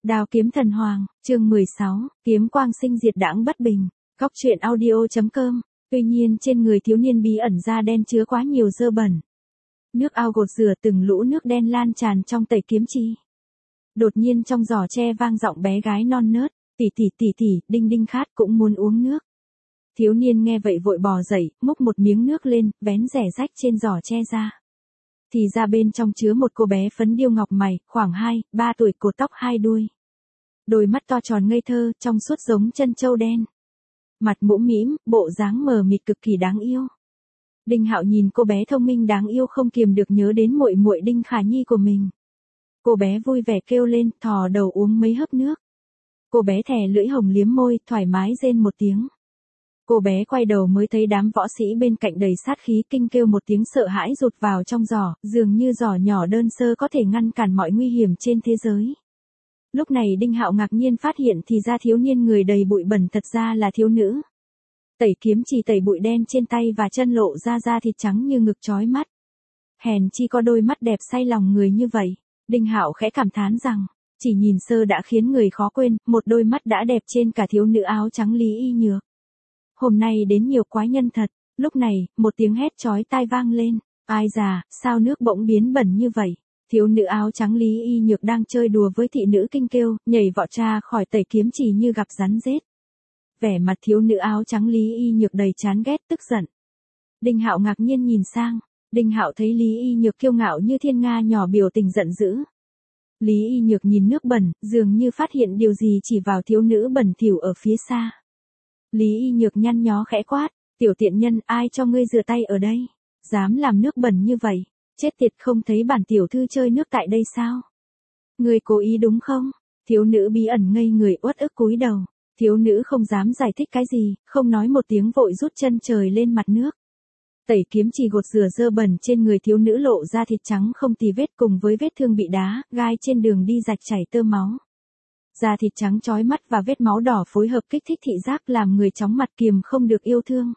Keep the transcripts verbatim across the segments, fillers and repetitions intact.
Đao kiếm thần hoàng, chương mười sáu, kiếm quang sinh diệt đãng bất bình. Cóc truyện audio.com. Tuy nhiên trên người thiếu niên bí ẩn da đen chứa quá nhiều dơ bẩn. Nước ao gột rửa từng lũ nước đen lan tràn trong tẩy kiếm chi. Đột nhiên trong giỏ tre vang giọng bé gái non nớt, tỷ tỷ tỷ tỷ, đinh đinh khát cũng muốn uống nước. Thiếu niên nghe vậy vội bò dậy, múc một miếng nước lên, vén rẻ rách trên giỏ tre ra. Thì ra bên trong chứa một cô bé phấn điêu ngọc mày, khoảng hai, ba tuổi, cột tóc hai đuôi. Đôi mắt to tròn ngây thơ, trong suốt giống chân trâu đen. Mặt mũm mĩm, bộ dáng mờ mịt cực kỳ đáng yêu. Đinh Hạo nhìn cô bé thông minh đáng yêu không kiềm được nhớ đến muội muội Đinh Khả Nhi của mình. Cô bé vui vẻ kêu lên, thò đầu uống mấy hớp nước. Cô bé thè lưỡi hồng liếm môi, thoải mái rên một tiếng. Cô bé quay đầu mới thấy đám võ sĩ bên cạnh đầy sát khí, kinh kêu một tiếng sợ hãi rụt vào trong giỏ, dường như giỏ nhỏ đơn sơ có thể ngăn cản mọi nguy hiểm trên thế giới. Lúc này Đinh Hạo ngạc nhiên phát hiện thì ra thiếu niên người đầy bụi bẩn thật ra là thiếu nữ. Tẩy kiếm chỉ tẩy bụi đen trên tay và chân lộ ra da thịt trắng như ngực chói mắt. Hèn chi có đôi mắt đẹp say lòng người như vậy. Đinh Hạo khẽ cảm thán rằng, chỉ nhìn sơ đã khiến người khó quên, một đôi mắt đã đẹp trên cả thiếu nữ áo trắng Lý Y Nhược. Hôm nay đến nhiều quái nhân thật. Lúc này, một tiếng hét chói tai vang lên. Ai già, sao nước bỗng biến bẩn như vậy? Thiếu nữ áo trắng Lý Y Nhược đang chơi đùa với thị nữ kinh kêu, nhảy vọt ra khỏi tẩy kiếm chỉ như gặp rắn rết. Vẻ mặt thiếu nữ áo trắng Lý Y Nhược đầy chán ghét tức giận. Đinh Hạo ngạc nhiên nhìn sang. Đinh Hạo thấy Lý Y Nhược kiêu ngạo như thiên nga nhỏ biểu tình giận dữ. Lý Y Nhược nhìn nước bẩn, dường như phát hiện điều gì chỉ vào thiếu nữ bẩn thỉu ở phía xa. Lý Y Nhược nhăn nhó khẽ quát, tiểu tiện nhân, ai cho ngươi rửa tay ở đây? Dám làm nước bẩn như vậy? Chết tiệt, không thấy bản tiểu thư chơi nước tại đây sao? Ngươi cố ý đúng không? Thiếu nữ bí ẩn ngây người uất ức cúi đầu. Thiếu nữ không dám giải thích cái gì, không nói một tiếng vội rút chân trời lên mặt nước. Tẩy kiếm chỉ gột rửa dơ bẩn trên người thiếu nữ lộ ra thịt trắng không tì vết cùng với vết thương bị đá, gai trên đường đi rạch chảy tơ máu. Da thịt trắng chói mắt và vết máu đỏ phối hợp kích thích thị giác làm người chóng mặt kiềm không được yêu thương.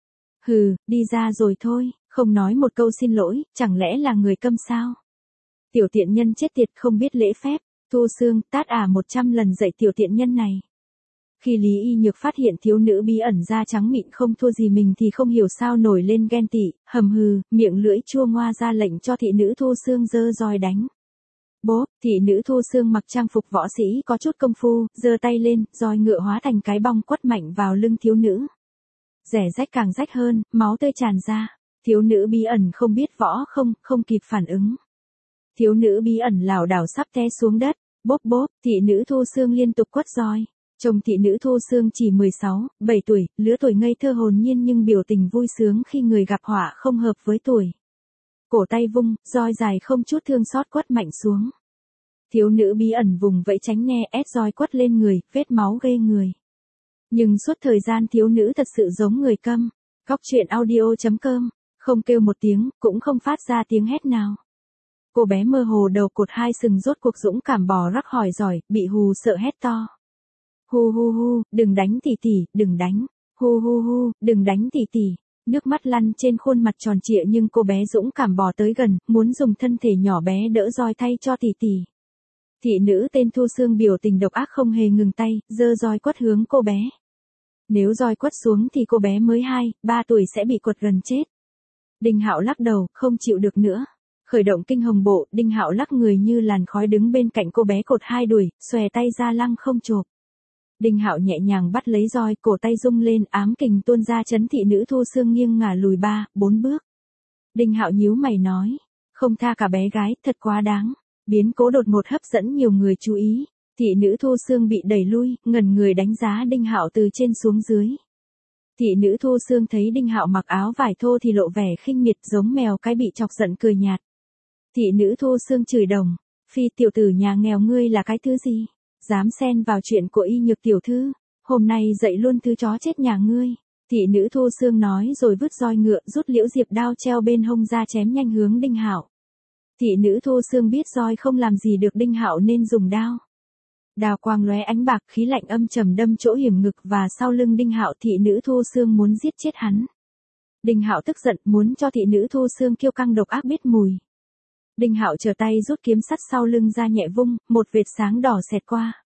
Hừ, đi ra rồi thôi, không nói một câu xin lỗi, chẳng lẽ là người câm sao? Tiểu tiện nhân chết tiệt không biết lễ phép, Thu Sương tát ả một trăm lần dạy tiểu tiện nhân này. Khi Lý Y Nhược phát hiện thiếu nữ bí ẩn da trắng mịn không thua gì mình thì không hiểu sao nổi lên ghen tị, hầm hừ, miệng lưỡi chua ngoa ra lệnh cho thị nữ Thu Sương giơ roi đánh. Bốp, thị nữ Thu Sương mặc trang phục võ sĩ có chút công phu, giơ tay lên, roi ngựa hóa thành cái bong quất mạnh vào lưng thiếu nữ. Rẻ rách càng rách hơn, máu tươi tràn ra. Thiếu nữ bí ẩn không biết võ không, không kịp phản ứng. Thiếu nữ bí ẩn lảo đảo sắp té xuống đất, bốp bốp, thị nữ Thu Sương liên tục quất roi. Chồng thị nữ Thu Sương chỉ mười sáu, bảy tuổi, lứa tuổi ngây thơ hồn nhiên nhưng biểu tình vui sướng khi người gặp họa không hợp với tuổi. Cổ tay vung, roi dài không chút thương xót quất mạnh xuống. Thiếu nữ bí ẩn vùng vẫy tránh né, ép roi quất lên người, vết máu ghê người. Nhưng suốt thời gian thiếu nữ thật sự giống người câm. Cóc truyện audio.com, không kêu một tiếng, cũng không phát ra tiếng hét nào. Cô bé mơ hồ đầu cột hai sừng rốt cuộc dũng cảm bò rắc hỏi giỏi, bị hù sợ hét to. Hu hu hu, đừng đánh tỷ tỷ, đừng đánh. Hu hu hu, đừng đánh tỷ tỷ. Nước mắt lăn trên khuôn mặt tròn trịa nhưng cô bé dũng cảm bò tới gần, muốn dùng thân thể nhỏ bé đỡ roi thay cho tỷ tỷ. Thị nữ tên Thu Sương biểu tình độc ác không hề ngừng tay, giơ roi quất hướng cô bé. Nếu roi quất xuống thì cô bé mới hai, ba tuổi sẽ bị quật gần chết. Đinh Hạo lắc đầu, không chịu được nữa. Khởi động kinh hồng bộ, Đinh Hạo lắc người như làn khói đứng bên cạnh cô bé cột hai đuổi, xòe tay ra lăng không chộp. Đinh Hạo nhẹ nhàng bắt lấy roi, cổ tay rung lên, ám kình tuôn ra chấn thị nữ Thu Sương nghiêng ngả lùi ba, bốn bước. Đinh Hạo nhíu mày nói, không tha cả bé gái, thật quá đáng. Biến cố đột ngột hấp dẫn nhiều người chú ý. Thị nữ Thu Sương bị đẩy lui, ngẩn người đánh giá Đinh Hạo từ trên xuống dưới. Thị nữ Thu Sương thấy Đinh Hạo mặc áo vải thô thì lộ vẻ khinh miệt giống mèo cái bị chọc giận cười nhạt. Thị nữ Thu Sương chửi đồng, phi tiểu tử nhà nghèo ngươi là cái thứ gì? Dám xen vào chuyện của Y Nhược tiểu thư, hôm nay dậy luôn thứ chó chết nhà ngươi. Thị nữ Thu Sương nói rồi vứt roi ngựa rút liễu diệp đao treo bên hông ra chém nhanh hướng Đinh Hạo. Thị nữ Thu Sương biết roi không làm gì được Đinh Hạo nên dùng đao. Đao quang lóe ánh bạc, khí lạnh âm trầm đâm chỗ hiểm ngực và sau lưng Đinh Hạo. Thị nữ Thu Sương muốn giết chết hắn. Đinh Hạo tức giận muốn cho thị nữ Thu Sương kiêu căng độc ác biết mùi. Đinh Hạo trở tay rút kiếm sắt sau lưng ra nhẹ vung, một vệt sáng đỏ xẹt qua.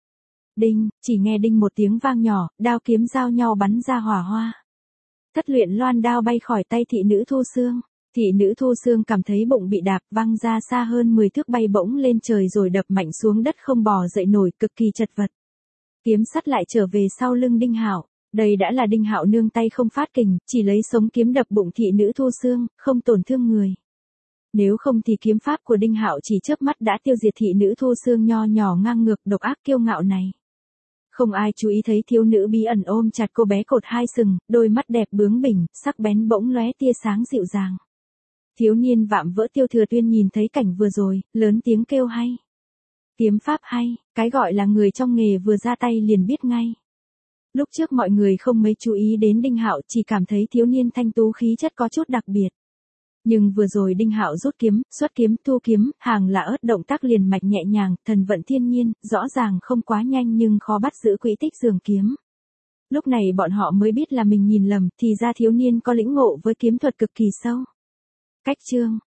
Đinh, chỉ nghe đinh một tiếng vang nhỏ, đao kiếm giao nhau bắn ra hỏa hoa. Thất luyện loan đao bay khỏi tay thị nữ Thu Xương. Thị nữ Thu Xương cảm thấy bụng bị đạp văng ra xa hơn mười thước bay bỗng lên trời rồi đập mạnh xuống đất không bò dậy nổi, cực kỳ chật vật. Kiếm sắt lại trở về sau lưng Đinh Hạo. Đây đã là Đinh Hạo nương tay không phát kình, chỉ lấy sống kiếm đập bụng thị nữ Thu Xương, không tổn thương người. Nếu không thì kiếm pháp của Đinh Hạo chỉ chớp mắt đã tiêu diệt thị nữ Thu Xương nho nhỏ ngang ngược độc ác kiêu ngạo này. Không ai chú ý thấy thiếu nữ bí ẩn ôm chặt cô bé cột hai sừng, đôi mắt đẹp bướng bỉnh, sắc bén bỗng lóe tia sáng dịu dàng. Thiếu niên vạm vỡ Tiêu Thừa Tuyên nhìn thấy cảnh vừa rồi, lớn tiếng kêu hay. Kiếm pháp hay, cái gọi là người trong nghề vừa ra tay liền biết ngay. Lúc trước mọi người không mấy chú ý đến Đinh Hạo, chỉ cảm thấy thiếu niên thanh tú khí chất có chút đặc biệt. Nhưng vừa rồi Đinh Hạo rút kiếm, xuất kiếm, thu kiếm, hàng là ớt động tác liền mạch nhẹ nhàng, thần vận thiên nhiên, rõ ràng không quá nhanh nhưng khó bắt giữ quỹ tích dường kiếm. Lúc này bọn họ mới biết là mình nhìn lầm, thì ra thiếu niên có lĩnh ngộ với kiếm thuật cực kỳ sâu. Cách chương,